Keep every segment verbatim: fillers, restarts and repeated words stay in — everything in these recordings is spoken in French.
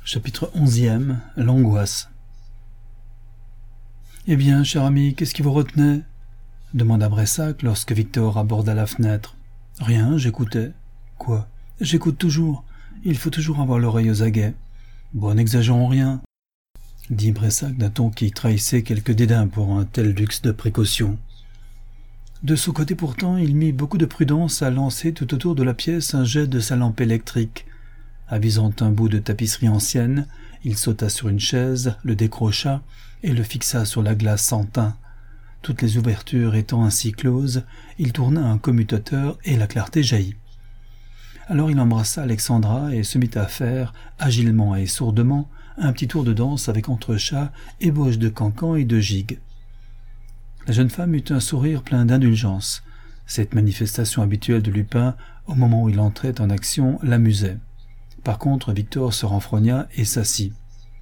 Chapitre onzième. L'angoisse. « Eh bien, cher ami, qu'est-ce qui vous retenait ?» demanda Bressac lorsque Victor aborda la fenêtre. « Rien, j'écoutais. »« Quoi ? J'écoute toujours. Il faut toujours avoir l'oreille aux aguets. »« Bon, n'exagérons rien, » dit Bressac d'un ton qui trahissait quelque dédain pour un tel luxe de précaution. De son côté pourtant, il mit beaucoup de prudence à lancer tout autour de la pièce un jet de sa lampe électrique. Avisant un bout de tapisserie ancienne, il sauta sur une chaise, le décrocha et le fixa sur la glace sans teint. Toutes les ouvertures étant ainsi closes, il tourna un commutateur et la clarté jaillit. Alors il embrassa Alexandra et se mit à faire, agilement et sourdement, un petit tour de danse avec entrechat, ébauche de cancan et de gigue. La jeune femme eut un sourire plein d'indulgence. Cette manifestation habituelle de Lupin, au moment où il entrait en action, l'amusait. Par contre, Victor se renfrogna et s'assit.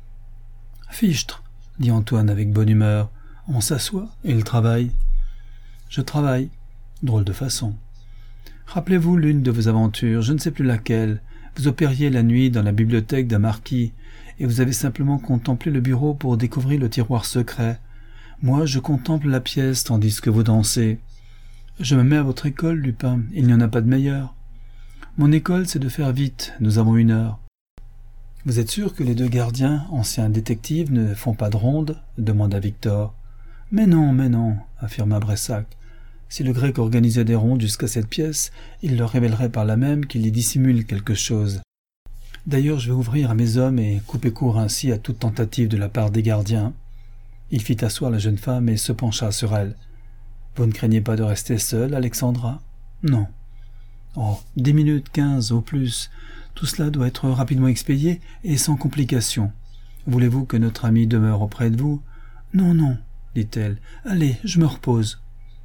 « Fichtre !» dit Antoine avec bonne humeur. « On s'assoit et il travaille. »« Je travaille. Drôle de façon. Rappelez-vous l'une de vos aventures, je ne sais plus laquelle. Vous opériez la nuit dans la bibliothèque d'un marquis et vous avez simplement contemplé le bureau pour découvrir le tiroir secret. Moi, je contemple la pièce tandis que vous dansez. Je me mets à votre école, Lupin, il n'y en a pas de meilleure. Mon école, c'est de faire vite, nous avons une heure. »« Vous êtes sûr que les deux gardiens, anciens détectives, ne font pas de ronde ?» demanda Victor. « Mais non, mais non, » affirma Bressac. « Si le grec organisait des rondes jusqu'à cette pièce, il leur révélerait par là même qu'il y dissimule quelque chose. D'ailleurs, je vais ouvrir à mes hommes et couper court ainsi à toute tentative de la part des gardiens. » Il fit asseoir la jeune femme et se pencha sur elle. « Vous ne craignez pas de rester seule, Alexandra ? » ?»« Non. » « Oh, dix minutes, quinze au plus. Tout cela doit être rapidement expédié et sans complication. Voulez-vous que notre ami demeure auprès de vous ? » ?»« Non, non, dit-elle. Allez, je me repose. »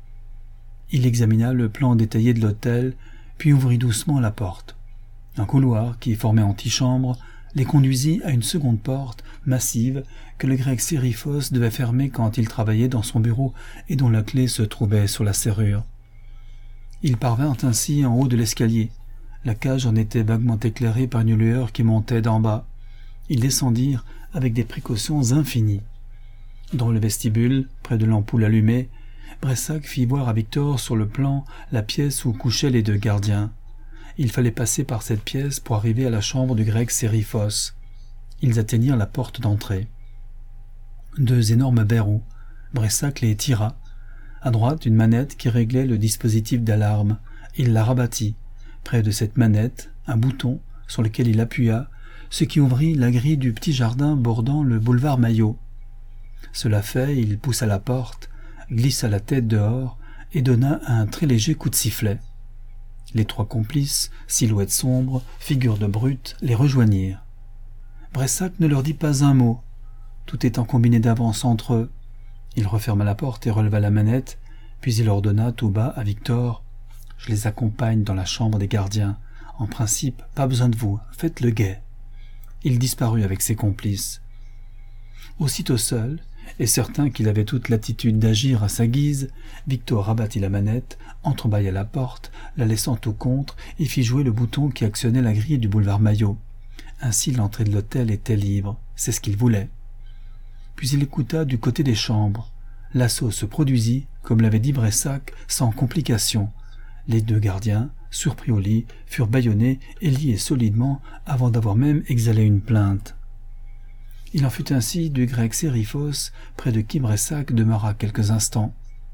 Il examina le plan détaillé de l'hôtel, puis ouvrit doucement la porte. Un couloir qui formait antichambre les conduisit à une seconde porte, massive, que le grec Sériphos devait fermer quand il travaillait dans son bureau et dont la clé se trouvait sur la serrure. Ils parvinrent ainsi en haut de l'escalier. La cage en était vaguement éclairée par une lueur qui montait d'en bas. Ils descendirent avec des précautions infinies. Dans le vestibule, près de l'ampoule allumée, Bressac fit voir à Victor sur le plan la pièce où couchaient les deux gardiens. Il fallait passer par cette pièce pour arriver à la chambre du grec Sériphos. Ils atteignirent la porte d'entrée. Deux énormes verrous. Bressac les tira. À droite, une manette qui réglait le dispositif d'alarme. Il la rabattit. Près de cette manette, un bouton sur lequel il appuya, ce qui ouvrit la grille du petit jardin bordant le boulevard Maillot. Cela fait, il poussa la porte, glissa la tête dehors et donna un très léger coup de sifflet. Les trois complices, silhouettes sombres, figures de brutes, les rejoignirent. Bressac ne leur dit pas un mot, tout étant combiné d'avance entre eux. Il referma la porte et releva la manette, puis il ordonna tout bas à Victor « Je les accompagne dans la chambre des gardiens. En principe, pas besoin de vous, faites le guet. » Il disparut avec ses complices. Aussitôt seul, et certain qu'il avait toute l'attitude d'agir à sa guise, Victor rabattit la manette, entrebâilla la porte, la laissant tout contre, et fit jouer le bouton qui actionnait la grille du boulevard Maillot. Ainsi l'entrée de l'hôtel était libre, c'est ce qu'il voulait. Puis il écouta du côté des chambres. L'assaut se produisit, comme l'avait dit Bressac, sans complication. Les deux gardiens, surpris au lit, furent bâillonnés et liés solidement avant d'avoir même exhalé une plainte. Il en fut ainsi du grec Sériphos, près de qui Bressac demeura quelques instants.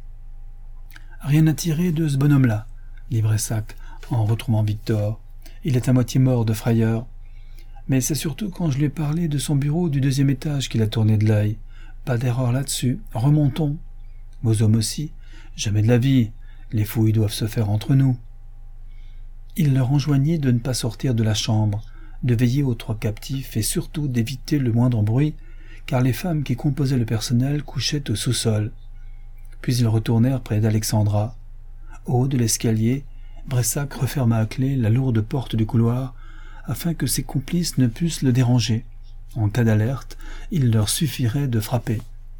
« Rien à tirer de ce bonhomme-là, » dit Bressac, en retrouvant Victor. « Il est à moitié mort de frayeur. Mais c'est surtout quand je lui ai parlé de son bureau du deuxième étage qu'il a tourné de l'œil. Pas d'erreur là-dessus. Remontons. Vos hommes aussi. Jamais de la vie. Les fouilles doivent se faire entre nous. » Il leur enjoignit de ne pas sortir de la chambre, de veiller aux trois captifs et surtout d'éviter le moindre bruit, car les femmes qui composaient le personnel couchaient au sous-sol. Puis ils retournèrent près d'Alexandra. Au haut de l'escalier, Bressac referma à clé la lourde porte du couloir, afin que ses complices ne pussent le déranger. En cas d'alerte, il leur suffirait de frapper.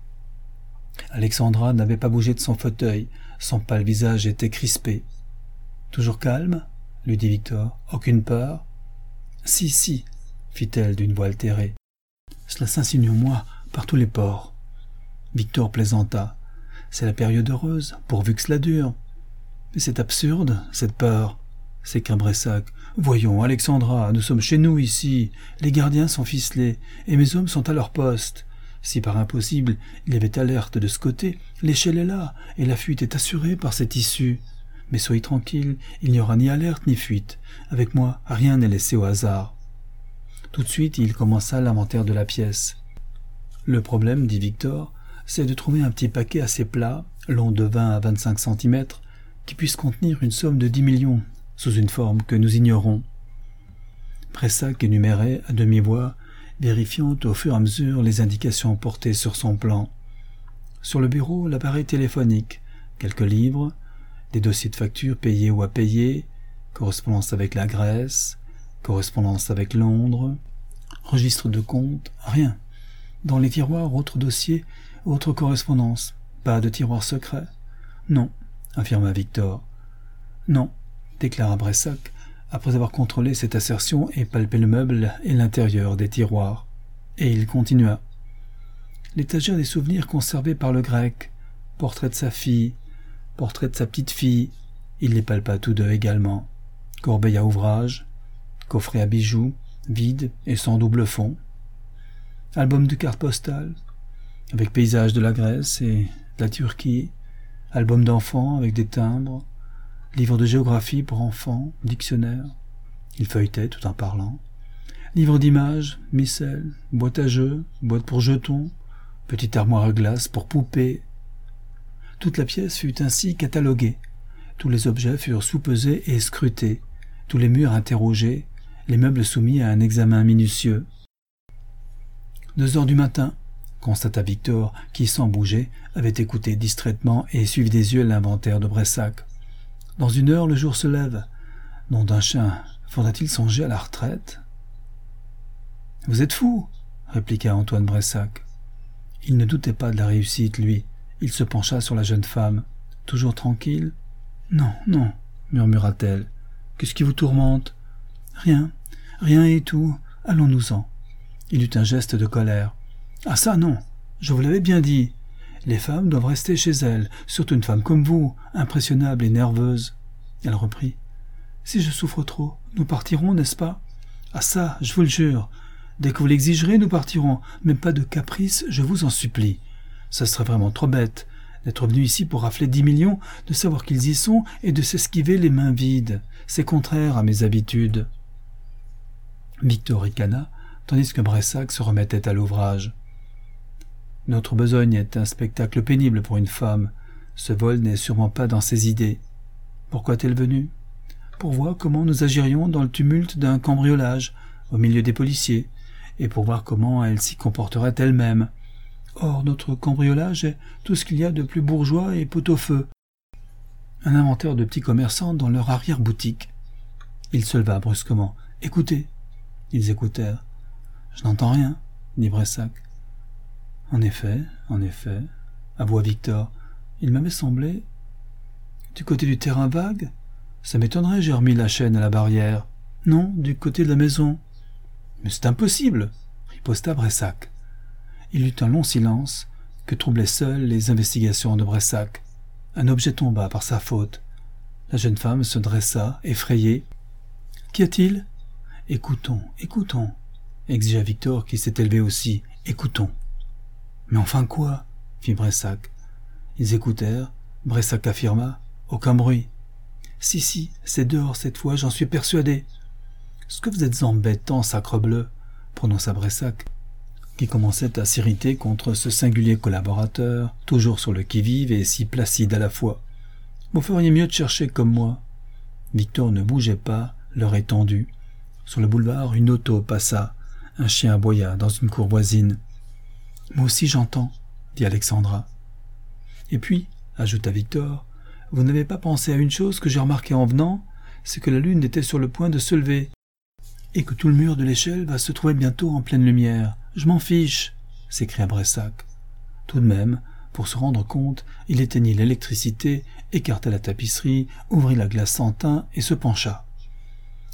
Alexandra n'avait pas bougé de son fauteuil, son pâle visage était crispé. « Toujours calme ?» lui dit Victor. « Aucune peur ?»« Si, si. fit-elle d'une voix altérée. Cela s'insinue en moi par tous les pores. Victor plaisanta. C'est la période heureuse, pourvu que cela dure. Mais c'est absurde, cette peur, s'écria Bressac. Voyons, Alexandra, nous sommes chez nous ici, les gardiens sont ficelés, et mes hommes sont à leur poste. Si par impossible il y avait alerte de ce côté, l'échelle est là, et la fuite est assurée par cette issue. Mais soyez tranquille, il n'y aura ni alerte ni fuite. Avec moi, rien n'est laissé au hasard. Tout de suite, il commença l'inventaire de la pièce. Le problème, dit Victor, c'est de trouver un petit paquet assez plat, long de vingt à vingt-cinq centimètres, qui puisse contenir une somme de dix millions, sous une forme que nous ignorons. Bressac énumérait à demi-voix, vérifiant au fur et à mesure les indications portées sur son plan. Sur le bureau, l'appareil téléphonique, quelques livres, des dossiers de factures payés ou à payer, correspondance avec la Grèce, correspondance avec Londres, registre de compte, rien. Dans les tiroirs, autres dossiers, autres correspondances. Pas de tiroir secret. Non, affirma Victor. Non, déclara Bressac, après avoir contrôlé cette assertion et palpé le meuble et l'intérieur des tiroirs. Et il continua. L'étagère des souvenirs conservés par le grec, portrait de sa fille, portrait de sa petite-fille, il les palpa tous deux également. Corbeille à ouvrage, coffret à bijoux, vide et sans double fond. Album de cartes postales, avec paysages de la Grèce et de la Turquie, album d'enfants avec des timbres, livre de géographie pour enfants, dictionnaire. Il feuilletait tout en parlant. Livre d'images, micelle, boîte à jeux, boîte pour jetons, petite armoire à glace pour poupées. Toute la pièce fut ainsi cataloguée. Tous les objets furent soupesés et scrutés, tous les murs interrogés, les meubles soumis à un examen minutieux. Deux heures du matin, constata Victor, qui, sans bouger, avait écouté distraitement et suivi des yeux l'inventaire de Bressac. Dans une heure, le jour se lève. Nom d'un chien, faudra-t-il songer à la retraite? Vous êtes fou, répliqua Antoine Bressac. Il ne doutait pas de la réussite, lui. Il se pencha sur la jeune femme. Toujours tranquille? Non, non, murmura-t-elle. Qu'est-ce qui vous tourmente? Rien, rien et tout. Allons-nous-en. Il eut un geste de colère. Ah ça, non, je vous l'avais bien dit. Les femmes doivent rester chez elles, surtout une femme comme vous, impressionnable et nerveuse. Elle reprit. Si je souffre trop, nous partirons, n'est-ce pas? Ah ça, je vous le jure. Dès que vous l'exigerez, nous partirons, mais pas de caprice, je vous en supplie. Ça serait vraiment trop bête d'être venu ici pour rafler dix millions, de savoir qu'ils y sont et de s'esquiver les mains vides. C'est contraire à mes habitudes. Victor ricana, tandis que Bressac se remettait à l'ouvrage. Notre besogne est un spectacle pénible pour une femme. Ce vol n'est sûrement pas dans ses idées. Pourquoi est-elle venue? Pour voir comment nous agirions dans le tumulte d'un cambriolage, au milieu des policiers, et pour voir comment elle s'y comporterait elle-même. Or, notre cambriolage est tout ce qu'il y a de plus bourgeois et pot-au-feu. Un inventaire de petits commerçants dans leur arrière-boutique. Il se leva brusquement. « Écoutez !» Ils écoutèrent. « Je n'entends rien, » dit Bressac. « En effet, en effet, » avoua Victor. « Il m'avait semblé... » Du côté du terrain vague? Ça m'étonnerait, j'ai remis la chaîne à la barrière. Non, du côté de la maison. « Mais c'est impossible !» riposta Bressac. Il eut un long silence que troublaient seules les investigations de Bressac. Un objet tomba par sa faute. La jeune femme se dressa, effrayée. « Qu'y a-t-il ?»« Écoutons, écoutons !» exigea Victor qui s'était élevé aussi. « Écoutons !» « Mais enfin quoi ?» fit Bressac. Ils écoutèrent. Bressac affirma. « Aucun bruit. »« Si, si, c'est dehors cette fois, j'en suis persuadé. »« Ce que vous êtes embêtant, sacrebleu !» prononça Bressac, qui commençait à s'irriter contre ce singulier collaborateur, toujours sur le qui-vive et si placide à la fois. « Vous feriez mieux de chercher comme moi. » Victor ne bougeait pas, l'heure étendue. Sur le boulevard, une auto passa. Un chien aboya dans une cour voisine. « Moi aussi j'entends, » dit Alexandra. « Et puis, » ajouta Victor, « vous n'avez pas pensé à une chose que j'ai remarquée en venant, c'est que la lune était sur le point de se lever, et que tout le mur de l'échelle va se trouver bientôt en pleine lumière. Je m'en fiche !» s'écria Bressac. Tout de même, pour se rendre compte, il éteignit l'électricité, écarta la tapisserie, ouvrit la glace sans teint et se pencha.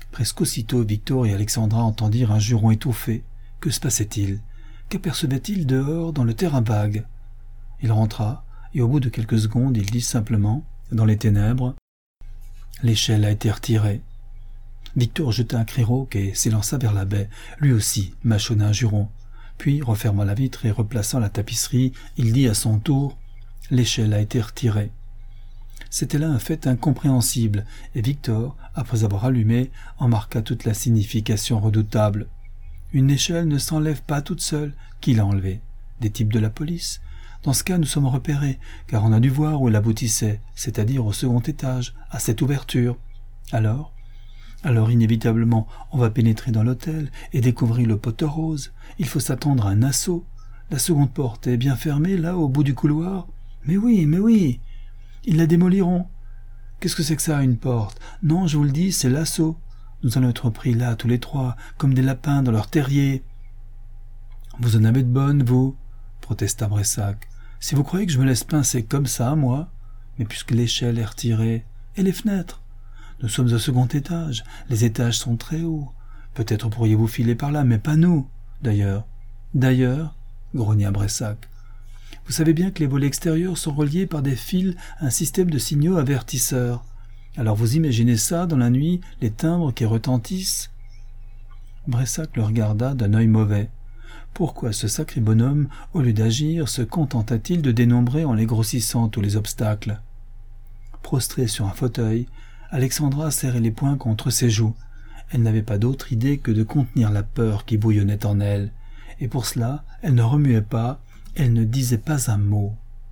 Presque aussitôt, Victor et Alexandra entendirent un juron étouffé. Que se passait-il? Qu'apercevait-il dehors dans le terrain vague? Il rentra, et au bout de quelques secondes, il dit simplement, dans les ténèbres, « L'échelle a été retirée. » Victor jeta un cri rauque et s'élança vers la baie. Lui aussi mâchonna un juron. Puis, refermant la vitre et replaçant la tapisserie, il dit à son tour, « L'échelle a été retirée. » C'était là un fait incompréhensible, et Victor, après avoir allumé, en marqua toute la signification redoutable. Une échelle ne s'enlève pas toute seule. Qui l'a enlevée? Des types de la police? Dans ce cas, nous sommes repérés, car on a dû voir où elle aboutissait, c'est-à-dire au second étage, à cette ouverture. Alors Alors, inévitablement, on va pénétrer dans l'hôtel et découvrir le poteau rose. Il faut s'attendre à un assaut. La seconde porte est bien fermée, là, au bout du couloir. Mais oui, mais oui. Ils la démoliront. Qu'est-ce que c'est que ça, une porte? Non, je vous le dis, c'est l'assaut. Nous allons être pris là, tous les trois, comme des lapins dans leur terrier. Vous en avez de bonnes, vous, protesta Bressac. Si vous croyez que je me laisse pincer comme ça, moi, mais puisque l'échelle est retirée, et les fenêtres? Nous sommes au second étage, les étages sont très hauts. Peut-être pourriez-vous filer par là, mais pas nous, d'ailleurs. D'ailleurs, grogna Bressac. Vous savez bien que les volets extérieurs sont reliés par des fils à un système de signaux avertisseurs. Alors vous imaginez ça, dans la nuit, les timbres qui retentissent? Bressac le regarda d'un œil mauvais. Pourquoi ce sacré bonhomme, au lieu d'agir, se contenta-t-il de dénombrer en les grossissant tous les obstacles? Prostrée sur un fauteuil, Alexandra serrait les poings contre ses joues. Elle n'avait pas d'autre idée que de contenir la peur qui bouillonnait en elle, et pour cela, elle ne remuait pas, elle ne disait pas un mot.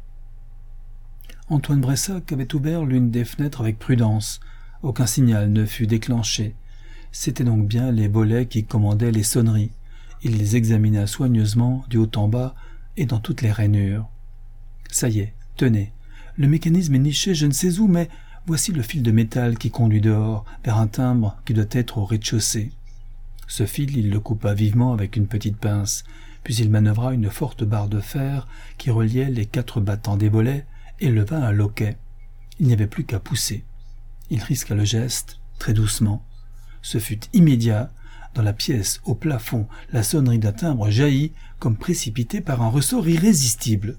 Antoine Bressac avait ouvert l'une des fenêtres avec prudence. Aucun signal ne fut déclenché. C'étaient donc bien les volets qui commandaient les sonneries. Il les examina soigneusement, du haut en bas, et dans toutes les rainures. Ça y est, tenez. Le mécanisme est niché je ne sais où, mais voici le fil de métal qui conduit dehors, vers un timbre qui doit être au rez-de-chaussée. Ce fil, il le coupa vivement avec une petite pince, puis il manœuvra une forte barre de fer qui reliait les quatre battants des volets et leva un loquet. Il n'y avait plus qu'à pousser. Il risqua le geste, très doucement. Ce fut immédiat. Dans la pièce, au plafond, la sonnerie d'un timbre jaillit, comme précipitée par un ressort irrésistible.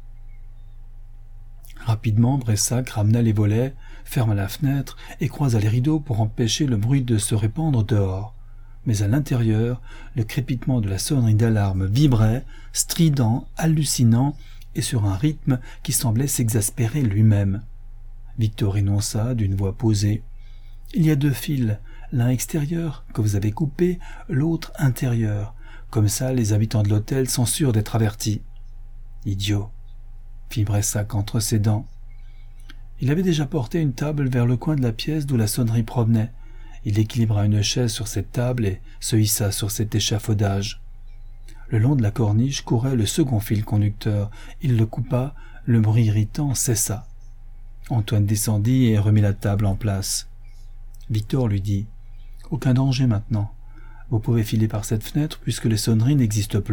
Rapidement, Bressac ramena les volets, ferma la fenêtre et croisa les rideaux pour empêcher le bruit de se répandre dehors. Mais à l'intérieur, le crépitement de la sonnerie d'alarme vibrait, strident, hallucinant, et sur un rythme qui semblait s'exaspérer lui-même. Victor énonça d'une voix posée. « Il y a deux fils, l'un extérieur, que vous avez coupé, l'autre intérieur. Comme ça, les habitants de l'hôtel sont sûrs d'être avertis. »« Idiot !» fit Bressac entre ses dents. Il avait déjà porté une table vers le coin de la pièce d'où la sonnerie provenait. Il équilibra une chaise sur cette table et se hissa sur cet échafaudage. Le long de la corniche courait le second fil conducteur. Il le coupa, le bruit irritant cessa. Antoine descendit et remit la table en place. Victor lui dit « Aucun danger maintenant. Vous pouvez filer par cette fenêtre puisque les sonneries n'existent plus. »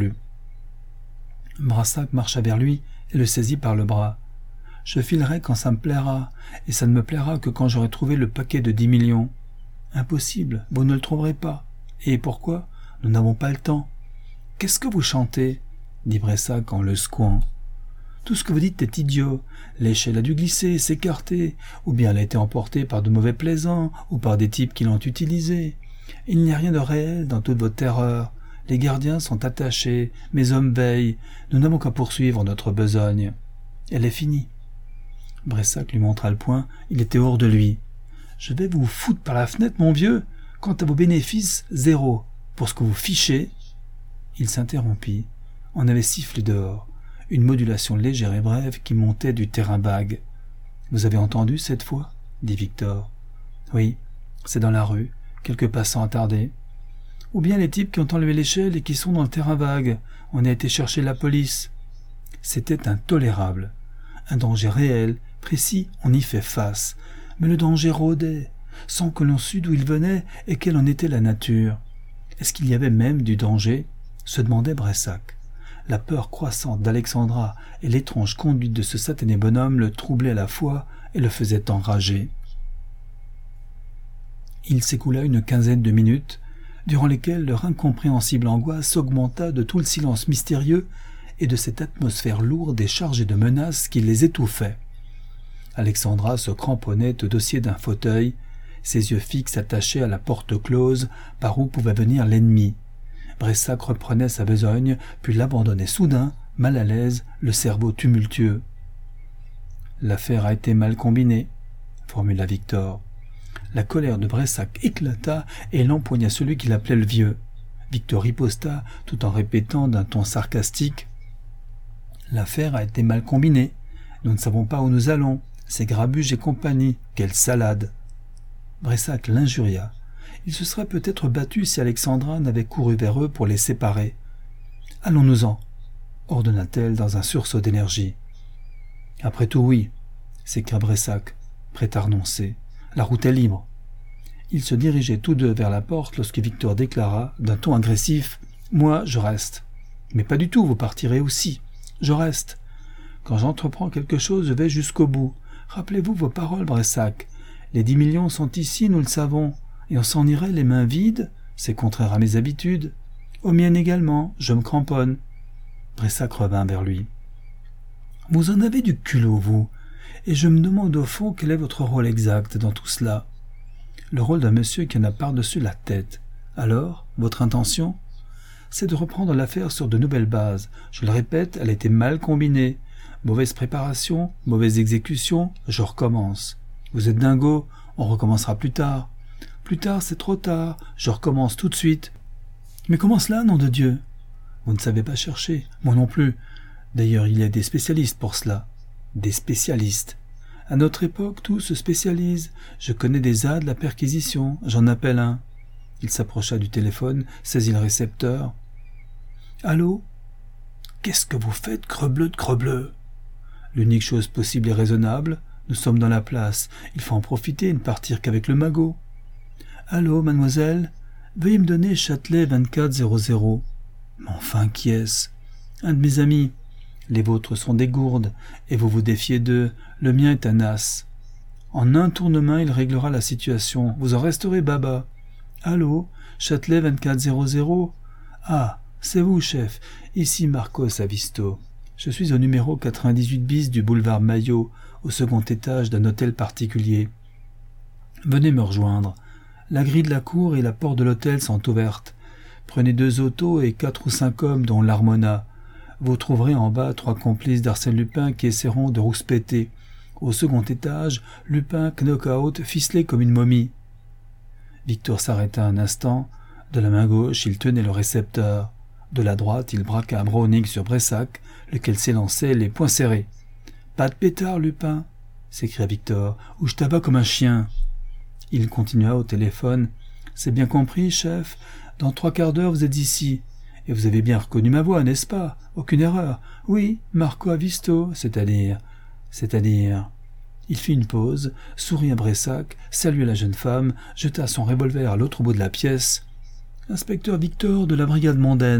Bressac marcha vers lui et le saisit par le bras. « Je filerai quand ça me plaira, et ça ne me plaira que quand j'aurai trouvé le paquet de dix millions. »« Impossible, vous ne le trouverez pas. Et pourquoi? Nous n'avons pas le temps. »« Qu'est-ce que vous chantez ?» dit Bressac en le secouant. « Tout ce que vous dites est idiot. L'échelle a dû glisser, s'écarter, ou bien elle a été emportée par de mauvais plaisants, ou par des types qui l'ont utilisée. Il n'y a rien de réel dans toute votre terreur. Les gardiens sont attachés, mes hommes veillent, nous n'avons qu'à poursuivre notre besogne. Elle est finie. » Bressac lui montra le poing, il était hors de lui. « Je vais vous foutre par la fenêtre, mon vieux. Quant à vos bénéfices, zéro. Pour ce que vous fichez... » Il s'interrompit. On avait sifflé dehors, une modulation légère et brève qui montait du terrain vague. « Vous avez entendu cette fois ?» dit Victor. « Oui, c'est dans la rue, quelques passants attardés. Ou bien les types qui ont enlevé l'échelle et qui sont dans le terrain vague. On a été chercher la police. » C'était intolérable. Un danger réel, précis, on y fait face. Mais le danger rôdait, sans que l'on sût d'où il venait et quelle en était la nature. Est-ce qu'il y avait même du danger? Se demandait Bressac. La peur croissante d'Alexandra et l'étrange conduite de ce satané bonhomme le troublaient à la fois et le faisaient enrager. Il s'écoula une quinzaine de minutes, durant lesquelles leur incompréhensible angoisse augmenta de tout le silence mystérieux et de cette atmosphère lourde et chargée de menaces qui les étouffait. Alexandra se cramponnait au dossier d'un fauteuil, ses yeux fixes attachés à la porte close par où pouvait venir l'ennemi. Bressac reprenait sa besogne, puis l'abandonnait soudain, mal à l'aise, le cerveau tumultueux. « L'affaire a été mal combinée, » formula Victor. La colère de Bressac éclata et il empoigna celui qu'il appelait le vieux. Victor riposta tout en répétant d'un ton sarcastique « L'affaire a été mal combinée. Nous ne savons pas où nous allons. C'est Grabuge et compagnie. Quelle salade !» Bressac l'injuria. Il se serait peut-être battu si Alexandra n'avait couru vers eux pour les séparer. « Allons-nous-en » ordonna-t-elle dans un sursaut d'énergie. « Après tout, oui » s'écria Bressac, prêt à renoncer. « La route est libre. » Ils se dirigeaient tous deux vers la porte lorsque Victor déclara, d'un ton agressif, « Moi, je reste. »« Mais pas du tout, vous partirez aussi. Je reste. Quand j'entreprends quelque chose, je vais jusqu'au bout. Rappelez-vous vos paroles, Bressac. Les dix millions sont ici, nous le savons, et on s'en irait les mains vides, c'est contraire à mes habitudes. Aux miennes également, je me cramponne. » Bressac revint vers lui. « Vous en avez du culot, vous, et je me demande au fond quel est votre rôle exact dans tout cela. Le rôle d'un monsieur qui en a par-dessus la tête. Alors, votre intention ? C'est de reprendre l'affaire sur de nouvelles bases. Je le répète, elle a été mal combinée. Mauvaise préparation, mauvaise exécution, je recommence. Vous êtes dingo, on recommencera plus tard. Plus tard, c'est trop tard, je recommence tout de suite. Mais comment cela, nom de Dieu ? Vous ne savez pas chercher, moi non plus. D'ailleurs, il y a des spécialistes pour cela. Des spécialistes. À notre époque, tout se spécialise. Je connais des A de la perquisition, j'en appelle un. Il s'approcha du téléphone, saisit le récepteur. « Allô ? Qu'est-ce que vous faites, crebleu de crebleu ? L'unique chose possible et raisonnable, nous sommes dans la place. Il faut en profiter et ne partir qu'avec le magot. Allô, mademoiselle ? Veuillez me donner Châtelet vingt-quatre zéro zéro. Mais enfin, qui est-ce ? Un de mes amis. Les vôtres sont des gourdes, et vous vous défiez d'eux. Le mien est un as. En un tournement, il réglera la situation. Vous en resterez baba. Allô, Châtelet vingt-quatre zéro zéro. Ah, c'est vous, chef. Ici Marcos Avisto. Je suis au numéro quatre-vingt-dix-huit bis du boulevard Maillot, au second étage d'un hôtel particulier. Venez me rejoindre. La grille de la cour et la porte de l'hôtel sont ouvertes. Prenez deux autos et quatre ou cinq hommes, dont l'Harmona. Vous trouverez en bas trois complices d'Arsène Lupin qui essaieront de rouspéter. Au second étage, Lupin knock-out, ficelé comme une momie. Victor s'arrêta un instant. De la main gauche, il tenait le récepteur. De la droite, il braqua un Browning sur Bressac, lequel s'élançait les poings serrés. « Pas de pétard, Lupin !» s'écria Victor, « ou je t'abats comme un chien !» Il continua au téléphone. « C'est bien compris, chef. Dans trois quarts d'heure, vous êtes ici. Et vous avez bien reconnu ma voix, n'est-ce pas? Aucune erreur. Oui, Marco Avisto, c'est-à-dire... C'est-à-dire... » Il fit une pause, sourit à Bressac, salua la jeune femme, jeta son revolver à l'autre bout de la pièce. « Inspecteur Victor de la brigade mondaine. »